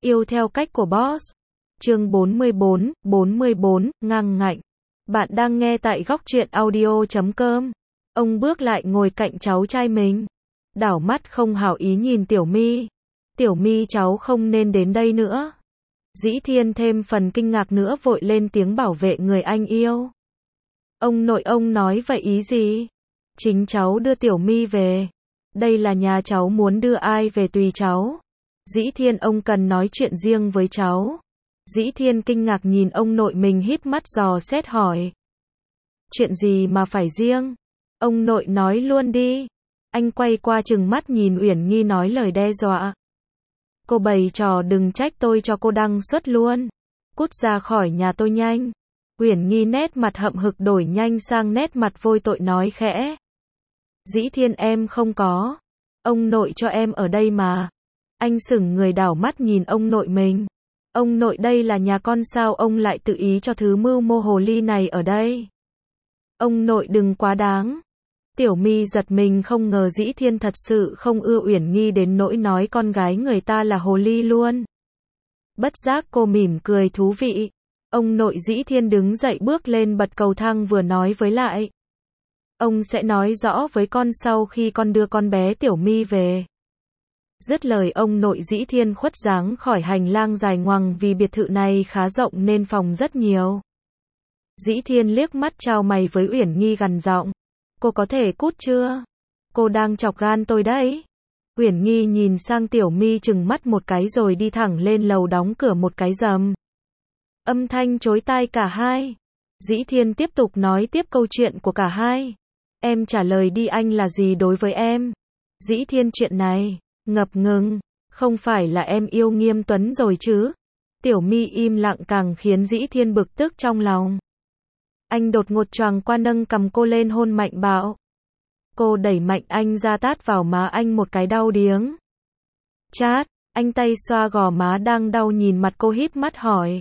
Yêu theo cách của boss. Chương 44, ngang ngạnh. Bạn đang nghe tại góc truyện audio.com. Ông bước lại ngồi cạnh cháu trai mình. Đảo mắt không hảo ý nhìn Tiểu My. Tiểu My, cháu không nên đến đây nữa. Dĩ Thiên thêm phần kinh ngạc nữa vội lên tiếng bảo vệ người anh yêu. Ông nội, ông nói vậy ý gì? Chính cháu đưa Tiểu My về. Đây là nhà cháu, muốn đưa ai về tùy cháu. Dĩ Thiên, ông cần nói chuyện riêng với cháu. Dĩ Thiên kinh ngạc nhìn ông nội mình híp mắt dò xét hỏi. Chuyện gì mà phải riêng? Ông nội nói luôn đi. Anh quay qua trừng mắt nhìn Uyển Nhi nói lời đe dọa. Cô bày trò đừng trách tôi cho cô đăng xuất luôn. Cút ra khỏi nhà tôi nhanh. Uyển Nhi nét mặt hậm hực đổi nhanh sang nét mặt vôi tội nói khẽ. Dĩ Thiên, em không có. Ông nội cho em ở đây mà. Anh sững người đảo mắt nhìn ông nội mình. Ông nội, đây là nhà con sao ông lại tự ý cho thứ mưu mô hồ ly này ở đây? Ông nội đừng quá đáng. Tiểu My giật mình không ngờ Dĩ Thiên thật sự không ưa Uyển Nhi đến nỗi nói con gái người ta là hồ ly luôn. Bất giác cô mỉm cười thú vị. Ông nội Dĩ Thiên đứng dậy bước lên bậc cầu thang vừa nói với lại. Ông sẽ nói rõ với con sau khi con đưa con bé Tiểu My về. Dứt lời ông nội Dĩ Thiên khuất dáng khỏi hành lang dài ngoằng vì biệt thự này khá rộng nên phòng rất nhiều. Dĩ Thiên liếc mắt chào mày với Uyển Nhi gằn giọng. Cô có thể cút chưa? Cô đang chọc gan tôi đấy. Uyển Nhi nhìn sang Tiểu My trừng mắt một cái rồi đi thẳng lên lầu đóng cửa một cái rầm. Âm thanh chói tai cả hai. Dĩ Thiên tiếp tục nói tiếp câu chuyện của cả hai. Em trả lời đi, anh là gì đối với em? Dĩ Thiên, chuyện này. Ngập ngừng. Không phải là em yêu Nghiêm Tuấn rồi chứ? Tiểu My im lặng càng khiến Dĩ Thiên bực tức trong lòng. Anh đột ngột choàng qua nâng cầm cô lên hôn mạnh bạo. Cô đẩy mạnh anh ra tát vào má anh một cái đau điếng. Chát, anh tay xoa gò má đang đau nhìn mặt cô híp mắt hỏi.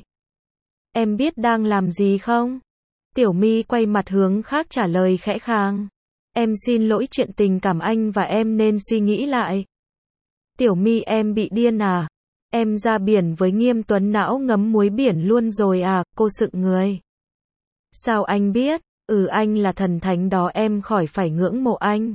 Em biết đang làm gì không? Tiểu My quay mặt hướng khác trả lời khẽ khàng. Em xin lỗi, chuyện tình cảm anh và em nên suy nghĩ lại. Tiểu My, em bị điên à? Em ra biển với Nghiêm Tuấn não ngấm muối biển luôn rồi à? Cô sững người. Sao anh biết? Anh là thần thánh đó, em khỏi phải ngưỡng mộ anh.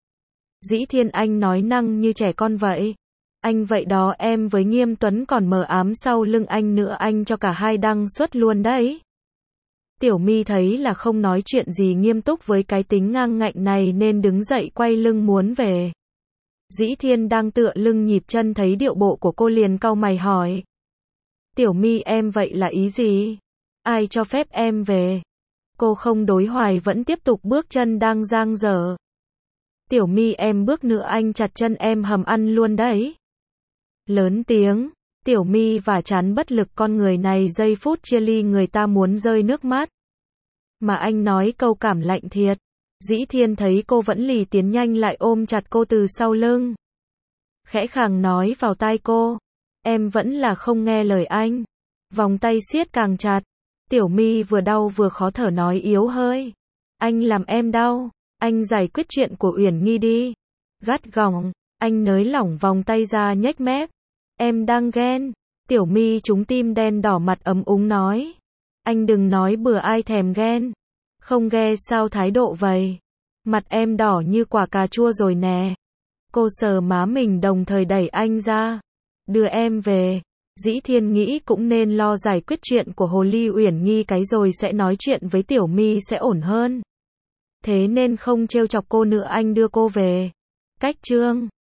Dĩ Thiên, anh nói năng như trẻ con vậy. Anh vậy đó, em với Nghiêm Tuấn còn mờ ám sau lưng anh nữa, anh cho cả hai đăng xuất luôn đấy. Tiểu My thấy là không nói chuyện gì nghiêm túc với cái tính ngang ngạnh này nên đứng dậy quay lưng muốn về. Dĩ Thiên đang tựa lưng nhịp chân thấy điệu bộ của cô liền cau mày hỏi. Tiểu My, em vậy là ý gì? Ai cho phép em về? Cô không đối hoài vẫn tiếp tục bước chân đang dang dở. Tiểu My, em bước nữa anh chặt chân em hầm ăn luôn đấy. Lớn tiếng, Tiểu My và chán bất lực, con người này giây phút chia ly người ta muốn rơi nước mắt. Mà anh nói câu cảm lạnh thiệt. Dĩ Thiên thấy cô vẫn lì tiến nhanh lại ôm chặt cô từ sau lưng. Khẽ khàng nói vào tai cô. Em vẫn là không nghe lời anh. Vòng tay siết càng chặt. Tiểu My vừa đau vừa khó thở nói yếu hơi. Anh làm em đau. Anh giải quyết chuyện của Uyển Nhi đi. Gắt gỏng. Anh nới lỏng vòng tay ra nhếch mép. Em đang ghen. Tiểu My trúng tim đen đỏ mặt ấm úng nói. Anh đừng nói bừa, ai thèm ghen. Không ghe sao thái độ vậy? Mặt em đỏ như quả cà chua rồi nè. Cô sờ má mình đồng thời đẩy anh ra. Đưa em về. Dĩ Thiên nghĩ cũng nên lo giải quyết chuyện của hồ ly Uyển Nhi cái rồi sẽ nói chuyện với Tiểu My sẽ ổn hơn. Thế nên không trêu chọc cô nữa, anh đưa cô về. Cách chương